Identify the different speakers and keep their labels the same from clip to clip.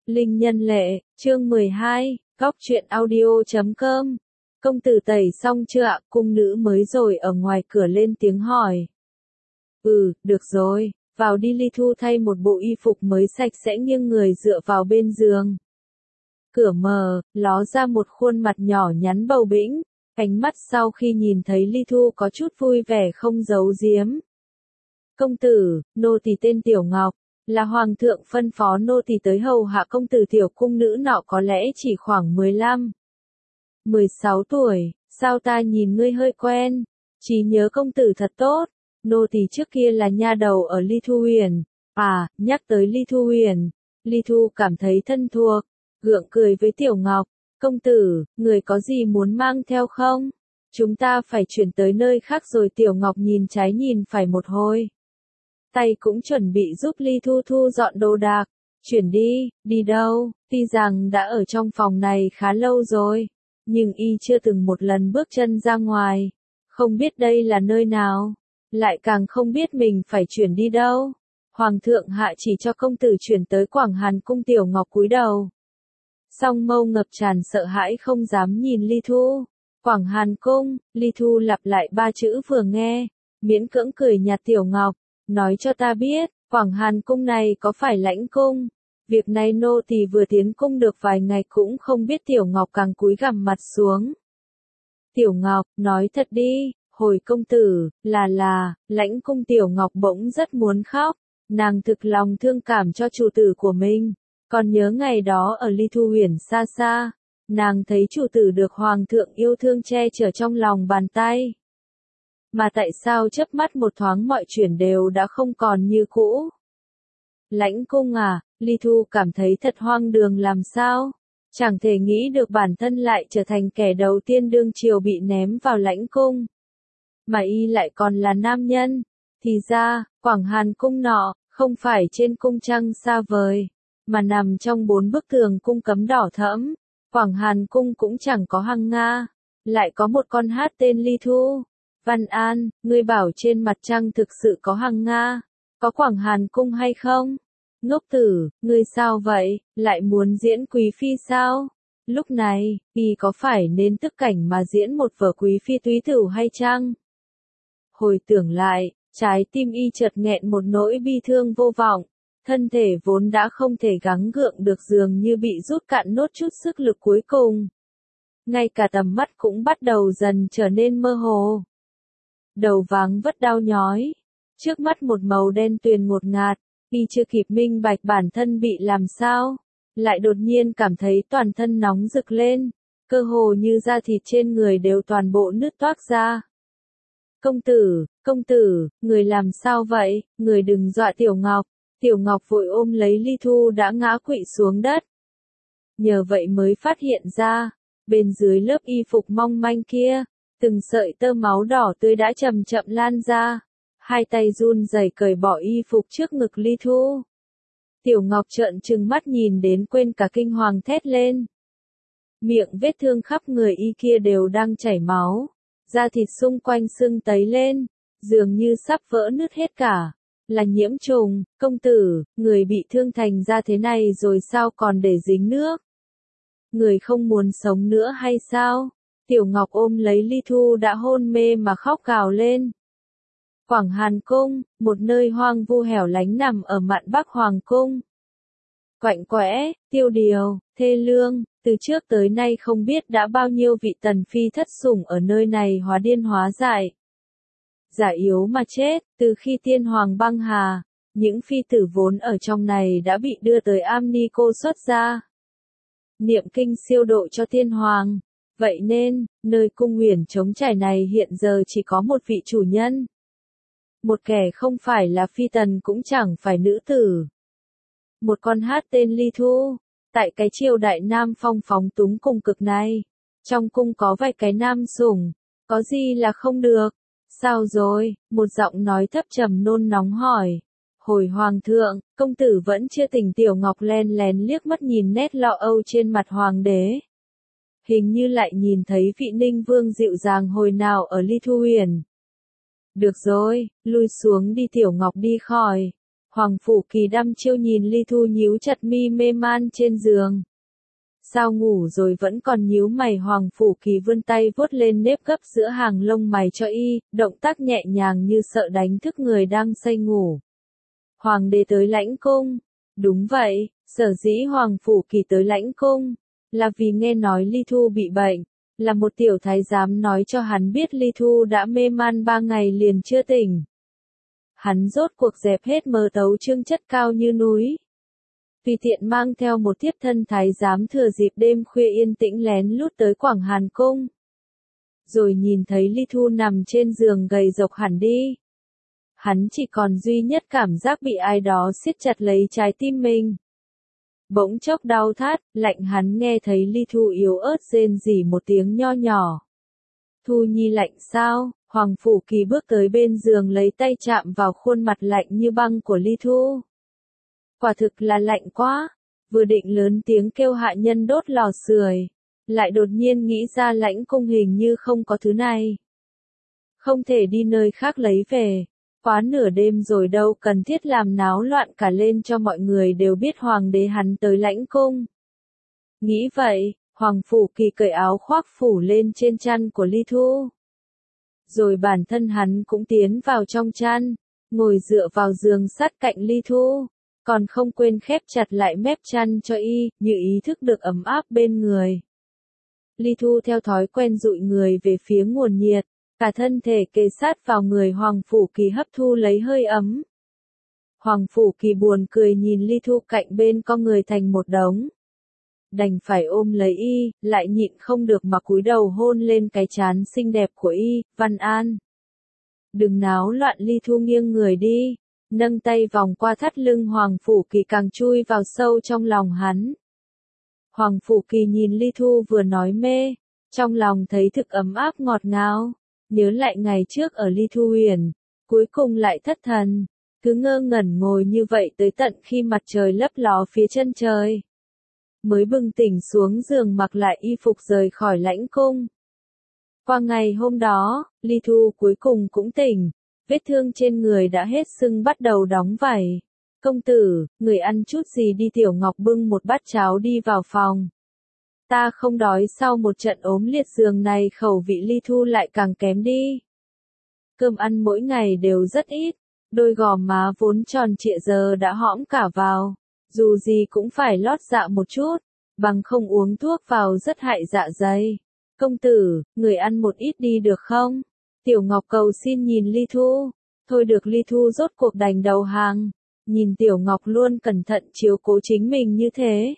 Speaker 1: Linh Nhân Lệ, chương 12, Góc truyện audio.com. Công tử tẩy xong chưa ạ? Cung nữ mới rồi ở ngoài cửa lên tiếng hỏi. Được rồi, vào đi. Ly Thu thay một bộ y phục mới sạch sẽ nghiêng người dựa vào bên giường. Cửa mở, ló ra một khuôn mặt nhỏ nhắn bầu bĩnh, ánh mắt sau khi nhìn thấy Ly Thu có chút vui vẻ không giấu giếm. Công tử, nô tỳ tên Tiểu Ngọc, là hoàng thượng phân phó nô tỳ tới hầu hạ công tử. Tiểu cung nữ nọ có lẽ chỉ khoảng 16 tuổi, sao ta nhìn ngươi hơi quen, trí nhớ công tử thật tốt, nô tỳ trước kia là nha đầu ở Ly Thu Huyền. Nhắc tới Ly Thu Huyền, Ly Thu cảm thấy thân thuộc, gượng cười với Tiểu Ngọc, công tử, người có gì muốn mang theo không? Chúng ta phải chuyển tới nơi khác rồi. Tiểu Ngọc nhìn trái nhìn phải một hồi, tay cũng chuẩn bị giúp Ly Thu thu dọn đồ đạc. Chuyển đi đâu? Tuy rằng đã ở trong phòng này khá lâu rồi, nhưng y chưa từng một lần bước chân ra ngoài, không biết đây là nơi nào, lại càng không biết mình phải chuyển đi đâu. Hoàng thượng hạ chỉ cho công tử chuyển tới Quảng Hàn cung. Tiểu Ngọc cúi đầu, song mâu ngập tràn sợ hãi không dám nhìn Ly Thu. Quảng Hàn cung, Ly Thu lặp lại ba chữ vừa nghe, miễn cưỡng cười nhạt. Tiểu Ngọc, nói cho ta biết, Quảng Hàn cung này có phải lãnh cung? Việc này nô tỳ vừa tiến cung được vài ngày cũng không biết. Tiểu Ngọc càng cúi gằm mặt xuống. Tiểu Ngọc, nói thật đi, hồi công tử, là, lãnh cung. Tiểu Ngọc bỗng rất muốn khóc, nàng thực lòng thương cảm cho chủ tử của mình, còn nhớ ngày đó ở Ly Thu Huyền xa xa, nàng thấy chủ tử được hoàng thượng yêu thương che chở trong lòng bàn tay. Mà tại sao chớp mắt một thoáng mọi chuyện đều đã không còn như cũ? Lãnh cung à? Ly Thu cảm thấy thật hoang đường. Làm sao? Chẳng thể nghĩ được bản thân lại trở thành kẻ đầu tiên đương triều bị ném vào lãnh cung. Mà y lại còn là nam nhân. Thì ra, Quảng Hàn cung nọ, không phải trên cung trăng xa vời, mà nằm trong 4 bức tường cung cấm đỏ thẫm. Quảng Hàn cung cũng chẳng có hăng nga, lại có một con hát tên Ly Thu. Văn An, ngươi bảo trên mặt trăng thực sự có hăng nga, có Quảng Hàn cung hay không? Ngốc tử, ngươi sao vậy, lại muốn diễn quý phi sao? Lúc này, y có phải nên tức cảnh mà diễn một vở quý phi túy tửu hay chăng? Hồi tưởng lại, trái tim y chợt nghẹn một nỗi bi thương vô vọng, thân thể vốn đã không thể gắng gượng được dường như bị rút cạn nốt chút sức lực cuối cùng. Ngay cả tầm mắt cũng bắt đầu dần trở nên mơ hồ. Đầu váng vất đau nhói, trước mắt một màu đen tuyền ngột ngạt, y chưa kịp minh bạch bản thân bị làm sao, lại đột nhiên cảm thấy toàn thân nóng rực lên, cơ hồ như da thịt trên người đều toàn bộ nứt toác ra. Công tử, người làm sao vậy? Người đừng dọa Tiểu Ngọc. Tiểu Ngọc vội ôm lấy Ly Thu đã ngã quỵ xuống đất. Nhờ vậy mới phát hiện ra, bên dưới lớp y phục mong manh kia, từng sợi tơ máu đỏ tươi đã chậm chậm lan ra. Hai tay run rẩy cởi bỏ y phục trước ngực Ly Thu. Tiểu Ngọc trợn trừng mắt nhìn đến quên cả kinh hoàng thét lên. Miệng vết thương khắp người y kia đều đang chảy máu, da thịt xung quanh sưng tấy lên, dường như sắp vỡ nứt hết cả. Là nhiễm trùng. Công tử, người bị thương thành ra thế này rồi sao còn để dính nước? Người không muốn sống nữa hay sao? Tiểu Ngọc ôm lấy Ly Thu đã hôn mê mà khóc gào lên. Quảng Hàn cung, một nơi hoang vu hẻo lánh nằm ở mạn Bắc Hoàng cung. Quạnh quẽ, tiêu điều, thê lương, từ trước tới nay không biết đã bao nhiêu vị tần phi thất sủng ở nơi này hóa điên hóa dại, già yếu mà chết. Từ khi tiên hoàng băng hà, những phi tử vốn ở trong này đã bị đưa tới Am Ni Cô xuất gia, niệm kinh siêu độ cho tiên hoàng. Vậy nên, nơi cung huyền trống trải này hiện giờ chỉ có một vị chủ nhân. Một kẻ không phải là phi tần cũng chẳng phải nữ tử. Một con hát tên Ly Thu. Tại cái triều đại nam phong phóng túng cùng cực này, trong cung có vài cái nam sủng, có gì là không được? Sao rồi? Một giọng nói thấp trầm nôn nóng hỏi. Hồi hoàng thượng, công tử vẫn chưa tỉnh. Tiểu Ngọc len lén liếc mắt nhìn nét lo âu trên mặt hoàng đế. Hình như lại nhìn thấy vị Ninh vương dịu dàng hồi nào ở Ly Thu Huyền. Được rồi, lui xuống đi. Tiểu Ngọc đi khỏi. Hoàng Phủ Kỳ đăm chiêu nhìn Ly Thu nhíu chặt mi mê man trên giường. Sao ngủ rồi vẫn còn nhíu mày? Hoàng Phủ Kỳ vươn tay vuốt lên nếp gấp giữa hàng lông mày cho y, động tác nhẹ nhàng như sợ đánh thức người đang say ngủ. Hoàng đế tới lãnh cung. Đúng vậy, sở dĩ Hoàng Phủ Kỳ tới lãnh cung, là vì nghe nói Ly Thu bị bệnh, là một tiểu thái giám nói cho hắn biết Ly Thu đã mê man 3 ngày liền chưa tỉnh. Hắn rốt cuộc dẹp hết mơ tấu chương chất cao như núi. Tùy tiện mang theo một thiếp thân thái giám thừa dịp đêm khuya yên tĩnh lén lút tới Quảng Hàn Cung. Rồi nhìn thấy Ly Thu nằm trên giường gầy rộc hẳn đi. Hắn chỉ còn duy nhất cảm giác bị ai đó siết chặt lấy trái tim mình. Bỗng chốc đau thắt, lạnh hắn nghe thấy Ly Thu yếu ớt rên rỉ một tiếng nho nhỏ. Thu Nhi lạnh sao? Hoàng Phủ Kỳ bước tới bên giường lấy tay chạm vào khuôn mặt lạnh như băng của Ly Thu. Quả thực là lạnh quá, vừa định lớn tiếng kêu hạ nhân đốt lò sưởi, lại đột nhiên nghĩ ra lãnh cung hình như không có thứ này. Không thể đi nơi khác lấy về, quá nửa đêm rồi đâu cần thiết làm náo loạn cả lên cho mọi người đều biết hoàng đế hắn tới lãnh cung. Nghĩ vậy, Hoàng Phủ Kỳ cởi áo khoác phủ lên trên chăn của Ly Thu. Rồi bản thân hắn cũng tiến vào trong chăn, ngồi dựa vào giường sát cạnh Ly Thu, còn không quên khép chặt lại mép chăn cho y, như ý thức được ấm áp bên người. Ly Thu theo thói quen dụi người về phía nguồn nhiệt, cả thân thể kề sát vào người Hoàng Phủ Kỳ hấp thu lấy hơi ấm. Hoàng Phủ Kỳ buồn cười nhìn Ly Thu cạnh bên co người thành một đống. Đành phải ôm lấy y, lại nhịn không được mà cúi đầu hôn lên cái trán xinh đẹp của y, Văn An. Đừng náo loạn. Ly Thu nghiêng người đi, nâng tay vòng qua thắt lưng Hoàng Phủ Kỳ càng chui vào sâu trong lòng hắn. Hoàng Phủ Kỳ nhìn Ly Thu vừa nói mê, trong lòng thấy thực ấm áp ngọt ngào, nhớ lại ngày trước ở Ly Thu Huyền, cuối cùng lại thất thần, cứ ngơ ngẩn ngồi như vậy tới tận khi mặt trời lấp ló phía chân trời. Mới bừng tỉnh xuống giường mặc lại y phục rời khỏi lãnh cung. Qua ngày hôm đó, Ly Thu cuối cùng cũng tỉnh, vết thương trên người đã hết sưng bắt đầu đóng vảy. Công tử, người ăn chút gì đi? Tiểu Ngọc bưng một bát cháo đi vào phòng. Ta không đói. Sau một trận ốm liệt giường này khẩu vị Ly Thu lại càng kém đi. Cơm ăn mỗi ngày đều rất ít, đôi gò má vốn tròn trịa giờ đã hõm cả vào. Dù gì cũng phải lót dạ một chút, bằng không uống thuốc vào rất hại dạ dày. Công tử, người ăn một ít đi được không? Tiểu Ngọc cầu xin nhìn Ly Thu. Thôi được. Ly Thu rốt cuộc đành đầu hàng. Nhìn Tiểu Ngọc luôn cẩn thận chiếu cố chính mình như thế,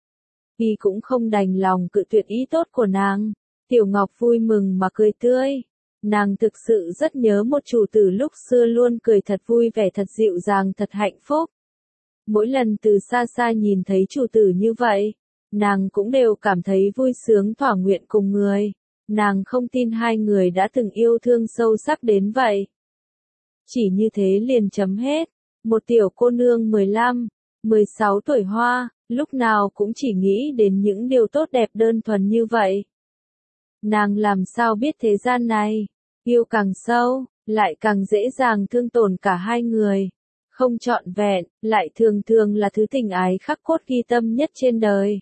Speaker 1: y cũng không đành lòng cự tuyệt ý tốt của nàng. Tiểu Ngọc vui mừng mà cười tươi. Nàng thực sự rất nhớ một chủ tử lúc xưa luôn cười thật vui vẻ, thật dịu dàng, thật hạnh phúc. Mỗi lần từ xa xa nhìn thấy chủ tử như vậy, nàng cũng đều cảm thấy vui sướng thỏa nguyện cùng người. Nàng không tin hai người đã từng yêu thương sâu sắc đến vậy. Chỉ như thế liền chấm hết. Một tiểu cô nương 15, 16 tuổi hoa, lúc nào cũng chỉ nghĩ đến những điều tốt đẹp đơn thuần như vậy. Nàng làm sao biết thế gian này, yêu càng sâu, lại càng dễ dàng thương tổn cả hai người. Không trọn vẹn, lại thường thường là thứ tình ái khắc cốt ghi tâm nhất trên đời.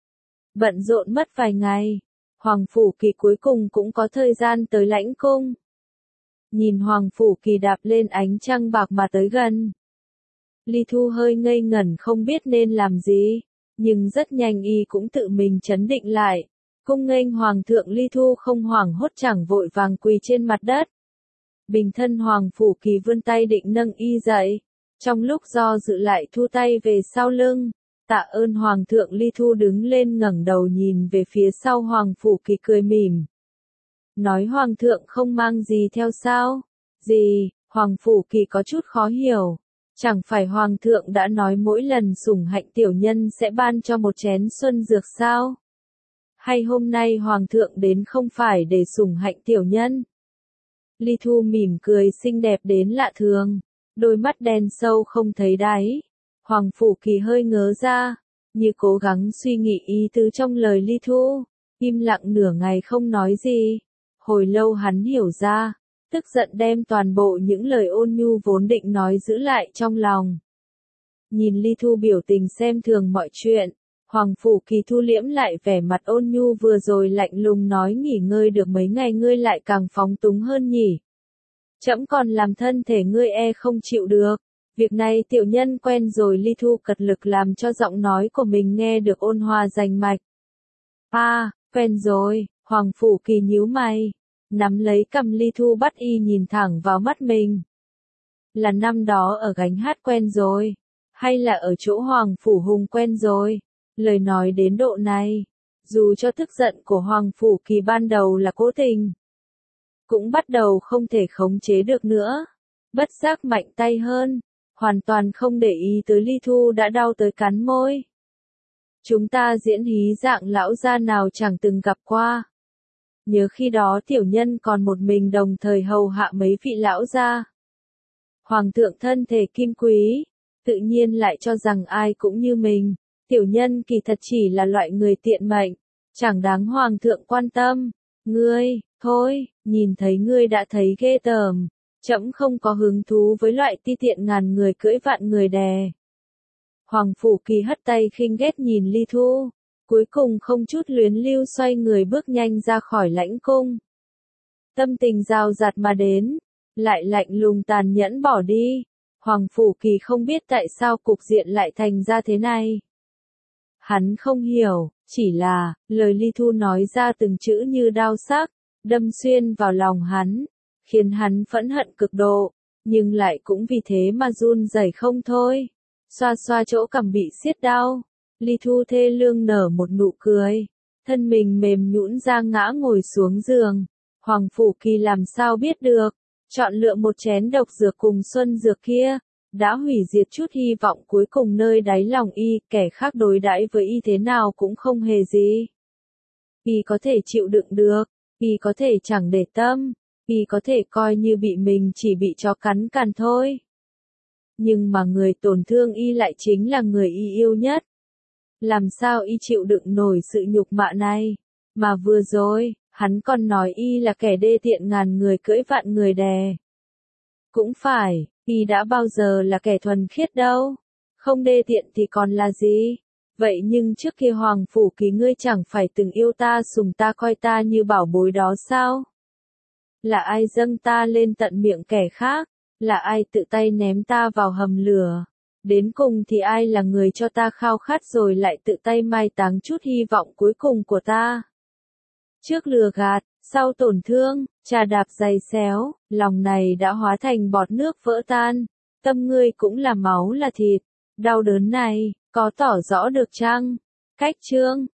Speaker 1: Bận rộn mất vài ngày, Hoàng Phủ Kỳ cuối cùng cũng có thời gian tới lãnh cung. Nhìn Hoàng Phủ Kỳ đạp lên ánh trăng bạc mà tới gần, Ly Thu hơi ngây ngẩn không biết nên làm gì, nhưng rất nhanh y cũng tự mình trấn định lại. Cung nghênh Hoàng thượng. Ly Thu không hoảng hốt chẳng vội vàng quỳ trên mặt đất. Bình thân Hoàng Phủ Kỳ vươn tay định nâng y dậy, trong lúc do dự lại thu tay về sau lưng. Tạ ơn Hoàng thượng. Ly Thu đứng lên ngẩng đầu nhìn về phía sau. Hoàng Phủ Kỳ cười mỉm, nói Hoàng thượng không mang gì theo sao? Gì? Hoàng Phủ Kỳ có chút khó hiểu. Chẳng phải Hoàng thượng đã nói mỗi lần sủng hạnh tiểu nhân sẽ ban cho một chén xuân dược sao? Hay hôm nay Hoàng thượng đến không phải để sủng hạnh tiểu nhân? Ly Thu mỉm cười xinh đẹp đến lạ thường, đôi mắt đen sâu không thấy đáy. Hoàng Phủ Kỳ hơi ngớ ra, như cố gắng suy nghĩ ý tứ trong lời Ly Thu, im lặng nửa ngày không nói gì. Hồi lâu hắn hiểu ra, tức giận đem toàn bộ những lời ôn nhu vốn định nói giữ lại trong lòng. nhìn Ly Thu biểu tình xem thường mọi chuyện. Hoàng Phủ Kỳ thu liễm lại vẻ mặt ôn nhu vừa rồi lạnh lùng nói nghỉ ngơi được mấy ngày ngươi lại càng phóng túng hơn nhỉ. Trẫm còn làm thân thể ngươi không chịu được. Việc này tiểu nhân quen rồi. Ly Thu cật lực làm cho giọng nói của mình nghe được ôn hòa rành mạch. Quen rồi. Hoàng Phủ Kỳ nhíu mày, nắm lấy cầm Ly Thu bắt y nhìn thẳng vào mắt mình. Là năm đó ở gánh hát quen rồi, hay là ở chỗ Hoàng Phủ Hùng quen rồi? Lời nói đến độ này, dù cho tức giận của Hoàng Phủ Kỳ ban đầu là cố tình, cũng bắt đầu không thể khống chế được nữa. Bất giác mạnh tay hơn, hoàn toàn không để ý tới Ly Thu đã đau tới cắn môi. Chúng ta diễn hí dạng lão gia nào chẳng từng gặp qua. Nhớ khi đó tiểu nhân còn một mình đồng thời hầu hạ mấy vị lão gia. Hoàng thượng thân thể kim quý, tự nhiên lại cho rằng ai cũng như mình. Tiểu nhân kỳ thật chỉ là loại người tiện mệnh, chẳng đáng hoàng thượng quan tâm. Ngươi, thôi, nhìn thấy ngươi đã thấy ghê tởm. Trẫm không có hứng thú với loại ti tiện ngàn người cưỡi vạn người đè. Hoàng Phủ Kỳ hất tay khinh ghét nhìn Ly Thu, cuối cùng không chút luyến lưu xoay người bước nhanh ra khỏi lãnh cung. Tâm tình rào rạt mà đến, lại lạnh lùng tàn nhẫn bỏ đi. Hoàng Phủ Kỳ không biết tại sao cục diện lại thành ra thế này. Hắn không hiểu, chỉ là, lời Ly Thu nói ra từng chữ như đao sắc, đâm xuyên vào lòng hắn, khiến hắn phẫn hận cực độ, nhưng lại cũng vì thế mà run rẩy không thôi. Xoa xoa chỗ cằm bị siết đau, Ly Thu thê lương nở một nụ cười, thân mình mềm nhũn ra ngã ngồi xuống giường. Hoàng Phủ Kỳ làm sao biết được, chọn lựa một chén độc dược cùng xuân dược kia, đã hủy diệt chút hy vọng cuối cùng nơi đáy lòng y, kẻ khác đối đãi với y thế nào cũng không hề gì. Y có thể chịu đựng được, y có thể chẳng để tâm, y có thể coi như bị mình chỉ bị chó cắn càn thôi. Nhưng mà người tổn thương y lại chính là người y yêu nhất. Làm sao y chịu đựng nổi sự nhục mạ này? Mà vừa rồi, hắn còn nói y là kẻ đê tiện ngàn người cưỡi vạn người đè. Cũng phải, y đã bao giờ là kẻ thuần khiết đâu. Không đê tiện thì còn là gì? Vậy nhưng trước kia Hoàng Phủ Kỳ ngươi chẳng phải từng yêu ta sùng ta coi ta như bảo bối đó sao? Là ai dâng ta lên tận miệng kẻ khác? Là ai tự tay ném ta vào hầm lửa? Đến cùng thì ai là người cho ta khao khát rồi lại tự tay mai táng chút hy vọng cuối cùng của ta? Trước lừa gạt, sau tổn thương, trà đạp giày xéo, lòng này đã hóa thành bọt nước vỡ tan. Tâm ngươi cũng là máu là thịt. Đau đớn này, có tỏ rõ được chăng? Cách chương